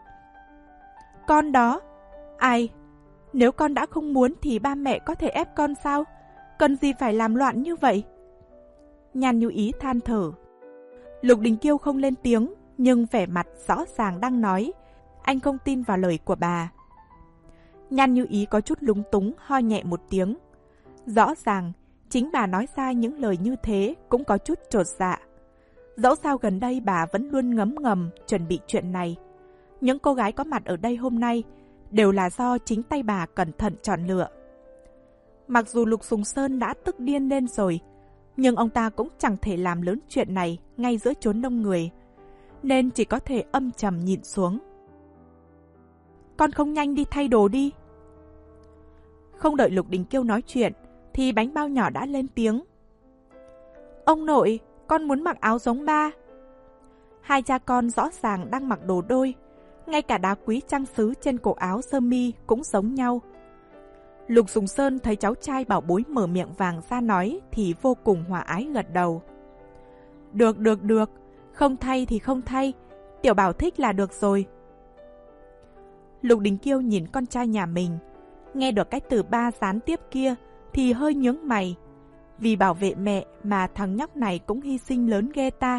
Con đó, ai? Nếu con đã không muốn thì ba mẹ có thể ép con sao? Cần gì phải làm loạn như vậy? Nhan Như Ý than thở. Lục Đình Kiêu không lên tiếng, nhưng vẻ mặt rõ ràng đang nói anh không tin vào lời của bà. Nhan Như Ý có chút lúng túng, ho nhẹ một tiếng. Rõ ràng chính bà nói ra những lời như thế cũng có chút chột dạ. Dẫu sao gần đây bà vẫn luôn ngấm ngầm chuẩn bị chuyện này. Những cô gái có mặt ở đây hôm nay đều là do chính tay bà cẩn thận chọn lựa. Mặc dù Lục Sùng Sơn đã tức điên lên rồi, nhưng ông ta cũng chẳng thể làm lớn chuyện này ngay giữa chốn đông người, nên chỉ có thể âm trầm nhìn xuống. Con không nhanh đi thay đồ đi. Không đợi Lục Đình Kiêu nói chuyện, thì bánh bao nhỏ đã lên tiếng. Ông nội, con muốn mặc áo giống ba. Hai cha con rõ ràng đang mặc đồ đôi, ngay cả đá quý trang sứ trên cổ áo sơ mi cũng giống nhau. Lục Sùng Sơn thấy cháu trai bảo bối mở miệng vàng ra nói thì vô cùng hòa ái gật đầu. Được, được, được, không thay thì không thay, tiểu bảo thích là được rồi. Lục Đình Kiêu nhìn con trai nhà mình, nghe được cái từ ba gián tiếp kia thì hơi nhướng mày. Vì bảo vệ mẹ mà thằng nhóc này cũng hy sinh lớn ghê ta.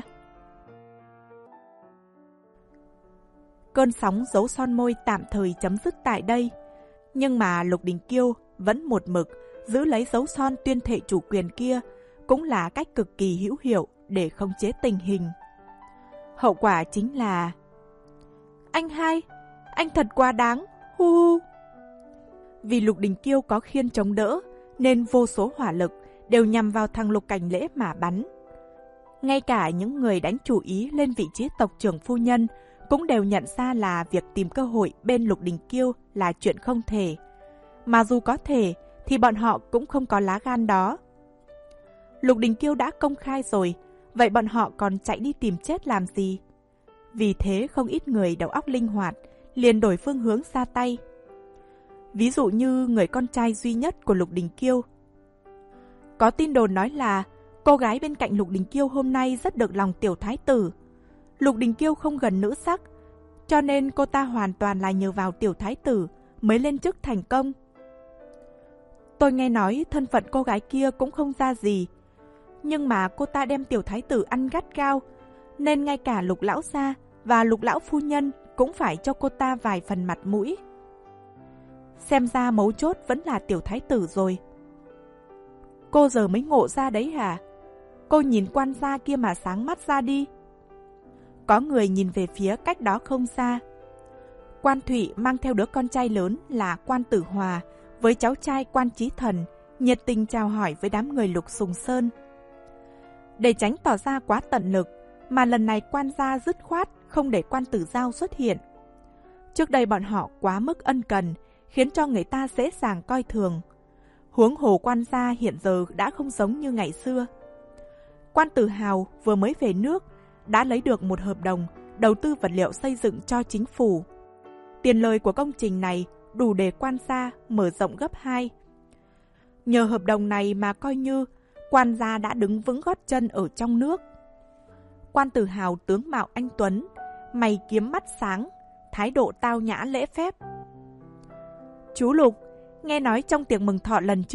Cơn sóng dấu son môi tạm thời chấm dứt tại đây. Nhưng mà Lục Đình Kiêu vẫn một mực giữ lấy dấu son tuyên thệ chủ quyền kia, cũng là cách cực kỳ hữu hiệu để khống chế tình hình. Hậu quả chính là: Anh hai, anh thật quá đáng, hu hu. Vì Lục Đình Kiêu có khiên chống đỡ, nên vô số hỏa lực đều nhằm vào thằng Lục Cảnh Lễ mà bắn. Ngay cả những người đánh chủ ý lên vị trí tộc trưởng phu nhân cũng đều nhận ra là việc tìm cơ hội bên Lục Đình Kiêu là chuyện không thể. Mà dù có thể, thì bọn họ cũng không có lá gan đó. Lục Đình Kiêu đã công khai rồi, vậy bọn họ còn chạy đi tìm chết làm gì? Vì thế không ít người đầu óc linh hoạt, liền đổi phương hướng ra tay. Ví dụ như người con trai duy nhất của Lục Đình Kiêu. Có tin đồn nói là cô gái bên cạnh Lục Đình Kiêu hôm nay rất được lòng tiểu thái tử. Lục Đình Kiêu không gần nữ sắc, cho nên cô ta hoàn toàn là nhờ vào tiểu thái tử mới lên chức thành công. Tôi nghe nói thân phận cô gái kia cũng không ra gì, nhưng mà cô ta đem tiểu thái tử ăn gắt gao, nên ngay cả Lục lão gia và Lục lão phu nhân cũng phải cho cô ta vài phần mặt mũi. Xem ra mấu chốt vẫn là tiểu thái tử rồi. Cô giờ mới ngộ ra đấy hả? Cô nhìn quan gia kia mà sáng mắt ra đi. Có người nhìn về phía cách đó không xa. Quan Thụy mang theo đứa con trai lớn là Quan Tử Hòa với cháu trai Quan Chí Thần, nhiệt tình chào hỏi với đám người Lục Sùng Sơn. Để tránh tỏ ra quá tận lực, mà lần này quan gia dứt khoát không để Quan Tử Giao xuất hiện. Trước đây bọn họ quá mức ân cần, khiến cho người ta dễ dàng coi thường. Huống hồ quan gia hiện giờ đã không giống như ngày xưa. Quan Tử Hào vừa mới về nước, đã lấy được một hợp đồng đầu tư vật liệu xây dựng cho chính phủ. Tiền lời của công trình này đủ để quan gia mở rộng gấp hai. Nhờ hợp đồng này mà coi như quan gia đã đứng vững gót chân ở trong nước. Quan Tử Hào tướng mạo anh tuấn, mày kiếm mắt sáng, thái độ tao nhã lễ phép. Chú Lục, nghe nói trong tiệc mừng thọ lần trước,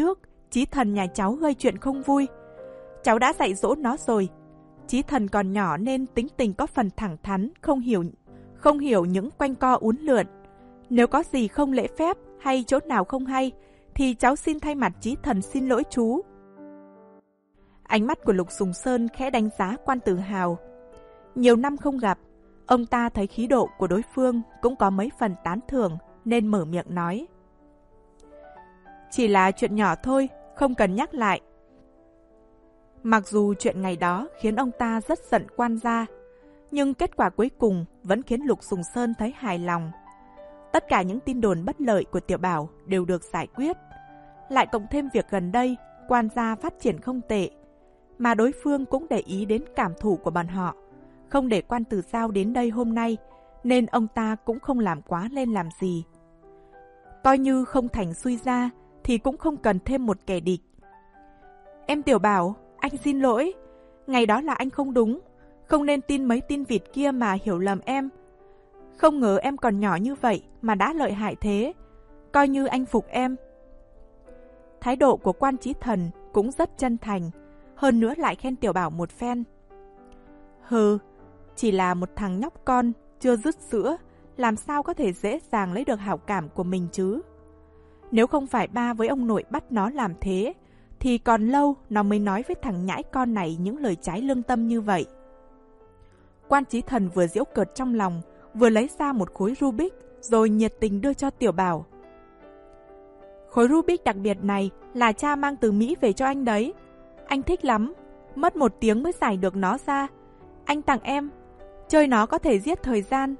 Chí Thần nhà cháu gây chuyện không vui. Cháu đã dạy dỗ nó rồi. Chí Thần còn nhỏ nên tính tình có phần thẳng thắn, không hiểu, không hiểu những quanh co uốn lượn. Nếu có gì không lễ phép hay chỗ nào không hay, thì cháu xin thay mặt Chí Thần xin lỗi chú. Ánh mắt của Lục Sùng Sơn khẽ đánh giá Quan Tử Hào. Nhiều năm không gặp, ông ta thấy khí độ của đối phương cũng có mấy phần tán thưởng nên mở miệng nói. Chỉ là chuyện nhỏ thôi, không cần nhắc lại. Mặc dù chuyện ngày đó khiến ông ta rất giận Quan gia, nhưng kết quả cuối cùng vẫn khiến Lục Sùng Sơn thấy hài lòng. Tất cả những tin đồn bất lợi của Tiểu Bảo đều được giải quyết. Lại cộng thêm việc gần đây Quan gia phát triển không tệ, mà đối phương cũng để ý đến cảm thụ của bọn họ, không để Quan Tử Giao đến đây hôm nay, nên ông ta cũng không làm quá lên làm gì. Coi như không thành suy ra thì cũng không cần thêm một kẻ địch. Em Tiểu Bảo, anh xin lỗi. Ngày đó là anh không đúng, không nên tin mấy tin vịt kia mà hiểu lầm em. Không ngờ em còn nhỏ như vậy mà đã lợi hại thế. Coi như anh phục em. Thái độ của Quan Chí Thần cũng rất chân thành, hơn nữa lại khen Tiểu Bảo một phen. Hừ, chỉ là một thằng nhóc con, chưa dứt sữa, làm sao có thể dễ dàng lấy được hảo cảm của mình chứ? Nếu không phải ba với ông nội bắt nó làm thế, thì còn lâu nó mới nói với thằng nhãi con này những lời trái lương tâm như vậy. Quan Chí Thần vừa giễu cợt trong lòng, vừa lấy ra một khối Rubik, rồi nhiệt tình đưa cho Tiểu Bảo. Khối Rubik đặc biệt này là cha mang từ Mỹ về cho anh đấy. Anh thích lắm, mất một tiếng mới giải được nó ra. Anh tặng em, chơi nó có thể giết thời gian.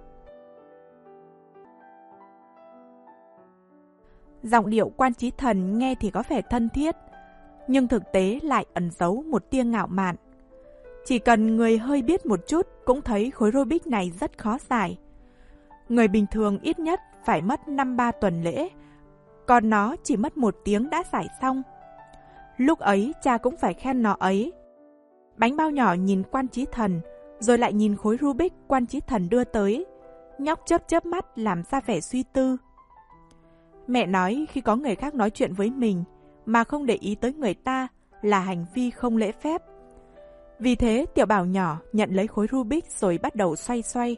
Giọng điệu Quan Chí Thần nghe thì có vẻ thân thiết, nhưng thực tế lại ẩn giấu một tia ngạo mạn. Chỉ cần người hơi biết một chút cũng thấy khối Rubik này rất khó giải. Người bình thường ít nhất phải mất năm ba tuần lễ, còn nó chỉ mất một tiếng đã giải xong. Lúc ấy cha cũng phải khen nó ấy. Bánh bao nhỏ nhìn Quan Chí Thần, rồi lại nhìn khối Rubik Quan Chí Thần đưa tới. Nhóc chớp chớp mắt làm ra vẻ suy tư. Mẹ nói khi có người khác nói chuyện với mình mà không để ý tới người ta là hành vi không lễ phép. Vì thế Tiểu Bảo nhỏ nhận lấy khối Rubik rồi bắt đầu xoay xoay.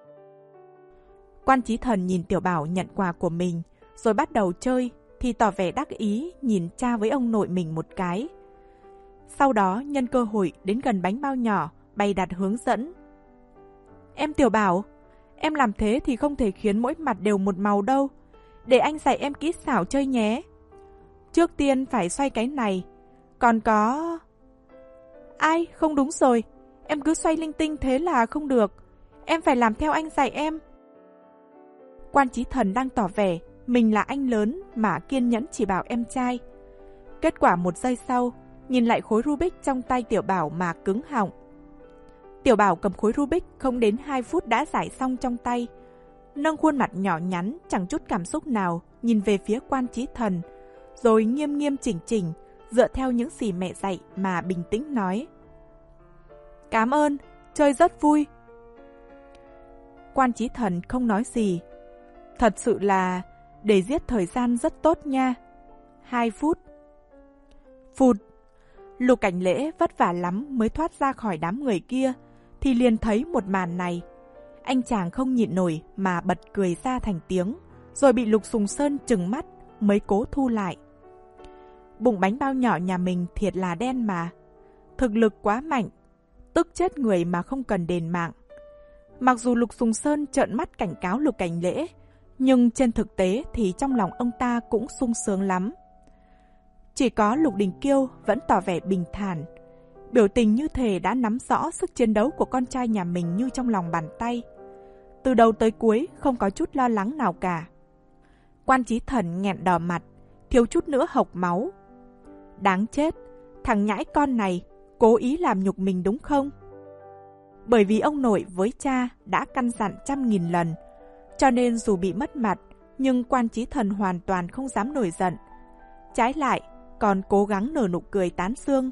Quan Chí Thần nhìn Tiểu Bảo nhận quà của mình rồi bắt đầu chơi thì tỏ vẻ đắc ý nhìn cha với ông nội mình một cái. Sau đó nhân cơ hội đến gần bánh bao nhỏ bày đặt hướng dẫn. Em Tiểu Bảo, em làm thế thì không thể khiến mỗi mặt đều một màu đâu. Để anh dạy em kỹ xảo chơi nhé. Trước tiên phải xoay cái này. Còn có... Ai, không đúng rồi. Em cứ xoay linh tinh thế là không được. Em phải làm theo anh dạy em. Quan Chí Thần đang tỏ vẻ mình là anh lớn mà kiên nhẫn chỉ bảo em trai. Kết quả một giây sau, nhìn lại khối Rubik trong tay Tiểu Bảo mà cứng họng. Tiểu Bảo cầm khối Rubik không đến hai phút đã giải xong trong tay. Nâng khuôn mặt nhỏ nhắn chẳng chút cảm xúc nào nhìn về phía Quan Chí Thần, rồi nghiêm nghiêm chỉnh chỉnh dựa theo những gì mẹ dạy mà bình tĩnh nói. Cảm ơn, chơi rất vui. Quan Chí Thần không nói gì. Thật sự là để giết thời gian rất tốt nha. Hai phút. Phụt. Lục Cảnh Lễ vất vả lắm mới thoát ra khỏi đám người kia thì liền thấy một màn này. Anh chàng không nhịn nổi mà bật cười ra thành tiếng, rồi bị Lục Sùng Sơn trừng mắt mới cố thu lại. Bụng bánh bao nhỏ nhà mình thiệt là đen mà. Thực lực quá mạnh, tức chết người mà không cần đền mạng. Mặc dù Lục Sùng Sơn trợn mắt cảnh cáo Lục Cảnh Lễ, nhưng trên thực tế thì trong lòng ông ta cũng sung sướng lắm. Chỉ có Lục Đình Kiêu vẫn tỏ vẻ bình thản, biểu tình như thể đã nắm rõ sức chiến đấu của con trai nhà mình như trong lòng bàn tay. Từ đầu tới cuối không có chút lo lắng nào cả. Quan Chí Thần nghẹn đỏ mặt, thiếu chút nữa hộc máu. Đáng chết, thằng nhãi con này cố ý làm nhục mình đúng không? Bởi vì ông nội với cha đã căn dặn trăm nghìn lần, cho nên dù bị mất mặt, nhưng Quan Chí Thần hoàn toàn không dám nổi giận. Trái lại, còn cố gắng nở nụ cười tán xương.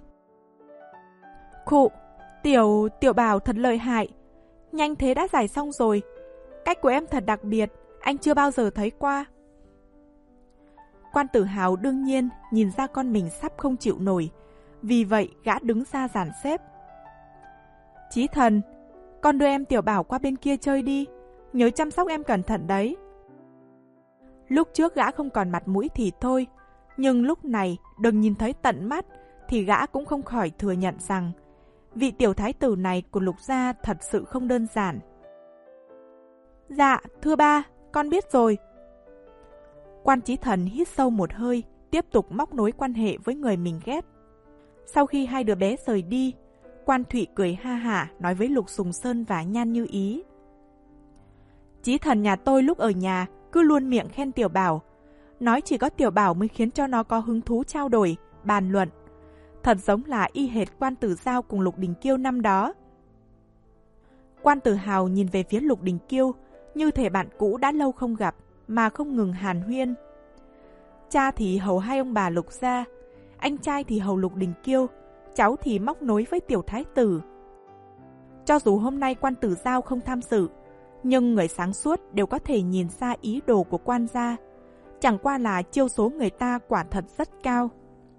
Khụ, tiểu, tiểu Bảo thật lợi hại. Nhanh thế đã giải xong rồi. Cách của em thật đặc biệt, anh chưa bao giờ thấy qua. Quan Tử Hào đương nhiên nhìn ra con mình sắp không chịu nổi, vì vậy gã đứng ra dàn xếp. Chí Thần, con đưa em Tiểu Bảo qua bên kia chơi đi, nhớ chăm sóc em cẩn thận đấy. Lúc trước gã không còn mặt mũi thì thôi, nhưng lúc này được nhìn thấy tận mắt thì gã cũng không khỏi thừa nhận rằng vị tiểu thái tử này của Lục gia thật sự không đơn giản. Dạ, thưa ba, con biết rồi. Quan Chí Thần hít sâu một hơi, tiếp tục móc nối quan hệ với người mình ghét. Sau khi hai đứa bé rời đi, Quan Thụy cười ha hả nói với Lục Sùng Sơn và Nhan Như Ý. Chí Thần nhà tôi lúc ở nhà cứ luôn miệng khen Tiểu Bảo, nói chỉ có Tiểu Bảo mới khiến cho nó có hứng thú trao đổi, bàn luận. Thật giống là y hệt Quan Tử Giao cùng Lục Đình Kiêu năm đó. Quan Tử Hào nhìn về phía Lục Đình Kiêu, như thể bạn cũ đã lâu không gặp, mà không ngừng hàn huyên. Cha thì hầu hai ông bà Lục gia, anh trai thì hầu Lục Đình Kiêu, cháu thì móc nối với tiểu thái tử. Cho dù hôm nay Quan Tử Giao không tham dự, nhưng người sáng suốt đều có thể nhìn ra ý đồ của quan gia. Chẳng qua là chiêu số người ta quả thật rất cao.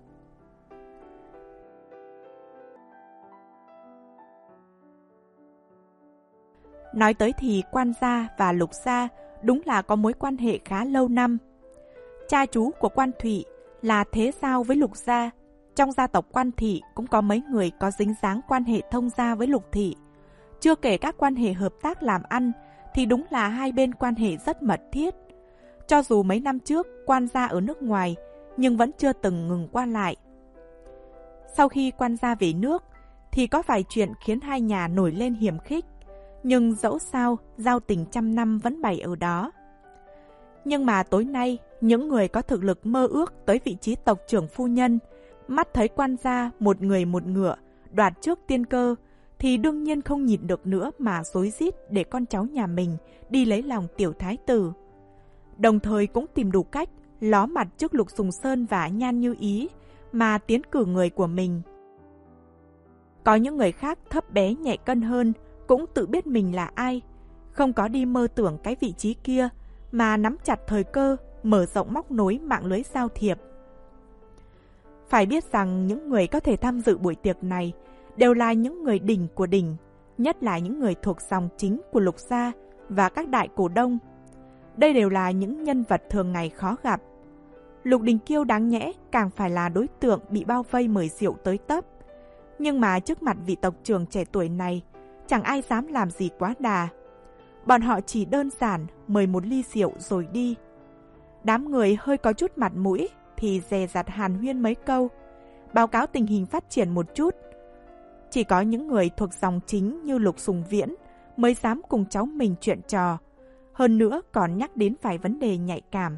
Nói tới thì Quan gia và Lục gia đúng là có mối quan hệ khá lâu năm. Cha chú của Quan Thụy là thế giao với Lục gia. Trong gia tộc Quan thị cũng có mấy người có dính dáng quan hệ thông gia với Lục thị. Chưa kể các quan hệ hợp tác làm ăn thì đúng là hai bên quan hệ rất mật thiết. Cho dù mấy năm trước quan gia ở nước ngoài nhưng vẫn chưa từng ngừng qua lại. Sau khi quan gia về nước thì có vài chuyện khiến hai nhà nổi lên hiềm khích. Nhưng dẫu sao, giao tình trăm năm vẫn bày ở đó. Nhưng mà tối nay, những người có thực lực mơ ước tới vị trí tộc trưởng phu nhân, mắt thấy quan gia một người một ngựa, đoạt trước tiên cơ, thì đương nhiên không nhịn được nữa mà rối rít để con cháu nhà mình đi lấy lòng tiểu thái tử. Đồng thời cũng tìm đủ cách ló mặt trước Lục Sùng Sơn và Nhan Như Ý mà tiến cử người của mình. Có những người khác thấp bé nhẹ cân hơn, cũng tự biết mình là ai, không có đi mơ tưởng cái vị trí kia, mà nắm chặt thời cơ, mở rộng móc nối mạng lưới giao thiệp. Phải biết rằng những người có thể tham dự buổi tiệc này đều là những người đỉnh của đỉnh, nhất là những người thuộc dòng chính của Lục gia và các đại cổ đông. Đây đều là những nhân vật thường ngày khó gặp. Lục Đình Kiêu đáng nhẽ càng phải là đối tượng bị bao vây mời rượu tới tấp. Nhưng mà trước mặt vị tộc trưởng trẻ tuổi này, chẳng ai dám làm gì quá đà. Bọn họ chỉ đơn giản mời một ly rượu rồi đi. Đám người hơi có chút mặt mũi thì dè dặt hàn huyên mấy câu, báo cáo tình hình phát triển một chút. Chỉ có những người thuộc dòng chính như Lục Sùng Viễn mới dám cùng cháu mình chuyện trò, hơn nữa còn nhắc đến vài vấn đề nhạy cảm.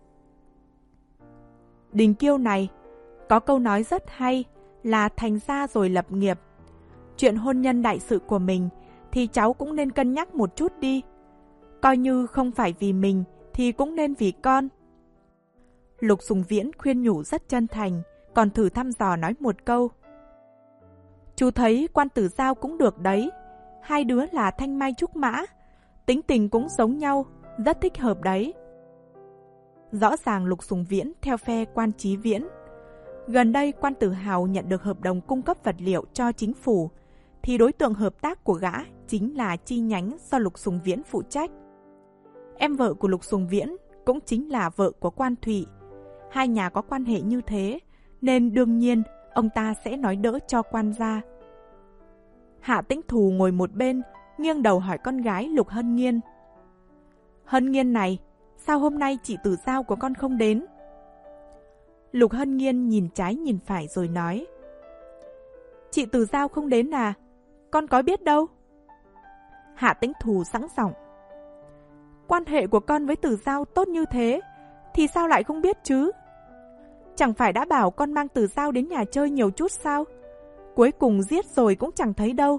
Đình Kiêu này, có câu nói rất hay là thành gia rồi lập nghiệp. Chuyện hôn nhân đại sự của mình thì cháu cũng nên cân nhắc một chút đi. Coi như không phải vì mình thì cũng nên vì con. Lục Sùng Viễn khuyên nhủ rất chân thành, còn thử thăm dò nói một câu. Chú thấy Quan Tử Giao cũng được đấy. Hai đứa là thanh mai trúc mã, tính tình cũng giống nhau, rất thích hợp đấy. Rõ ràng Lục Sùng Viễn theo phe Quan Chí Viễn. Gần đây Quan Tử Hào nhận được hợp đồng cung cấp vật liệu cho chính phủ, thì đối tượng hợp tác của gã chính là chi nhánh do Lục Sùng Viễn phụ trách. Em vợ của Lục Sùng Viễn cũng chính là vợ của Quan Thụy. Hai nhà có quan hệ như thế, nên đương nhiên ông ta sẽ nói đỡ cho quan gia. Hạ Tĩnh Thù ngồi một bên, nghiêng đầu hỏi con gái Lục Hân Nghiên. Hân Nghiên này, sao hôm nay chị Tử Giao của con không đến? Lục Hân Nghiên nhìn trái nhìn phải rồi nói. Chị Tử Giao không đến à? Con có biết đâu. Hạ Tĩnh Thù sẵn giọng. Quan hệ của con với Tử Giao tốt như thế, thì sao lại không biết chứ? Chẳng phải đã bảo con mang Tử Giao đến nhà chơi nhiều chút sao? Cuối cùng giết rồi cũng chẳng thấy đâu.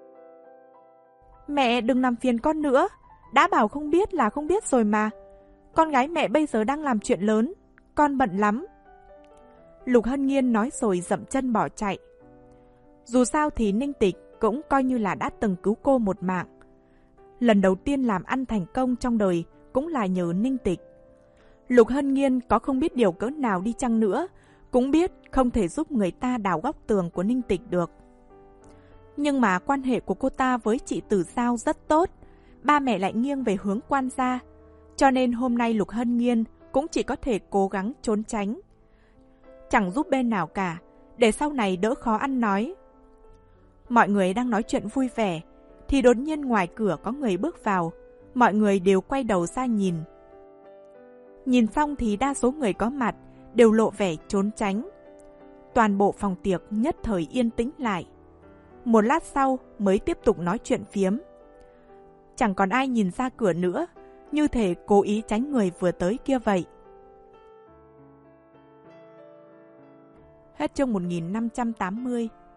Mẹ đừng làm phiền con nữa, đã bảo không biết là không biết rồi mà. Con gái mẹ bây giờ đang làm chuyện lớn, con bận lắm. Lục Hân Nghiên nói rồi dậm chân bỏ chạy. Dù sao thì Ninh Tịch cũng coi như là đã từng cứu cô một mạng. Lần đầu tiên làm ăn thành công trong đời cũng là nhờ Ninh Tịch. Lục Hân Nghiên có không biết điều cỡ nào đi chăng nữa, cũng biết không thể giúp người ta đào góc tường của Ninh Tịch được. Nhưng mà quan hệ của cô ta với chị Tử Giao rất tốt, ba mẹ lại nghiêng về hướng Quan gia, cho nên hôm nay Lục Hân Nghiên cũng chỉ có thể cố gắng trốn tránh. Chẳng giúp bên nào cả, để sau này đỡ khó ăn nói. Mọi người đang nói chuyện vui vẻ, thì đột nhiên ngoài cửa có người bước vào, mọi người đều quay đầu ra nhìn. Nhìn xong thì đa số người có mặt đều lộ vẻ trốn tránh. Toàn bộ phòng tiệc nhất thời yên tĩnh lại. Một lát sau mới tiếp tục nói chuyện phiếm. Chẳng còn ai nhìn ra cửa nữa, như thể cố ý tránh người vừa tới kia vậy. Hết chương một nghìn năm trăm tám mươi.